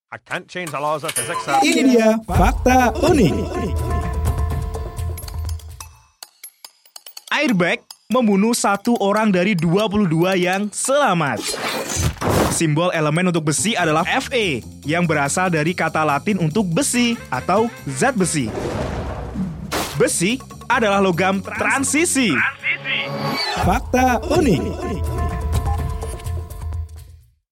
I can't change the laws of physics. Ini dia fakta unik. Airbag membunuh 1 orang dari 22 yang selamat. Simbol elemen untuk besi adalah Fe, yang berasal dari kata Latin untuk besi atau zat besi. Besi adalah logam transisi. Fakta unik.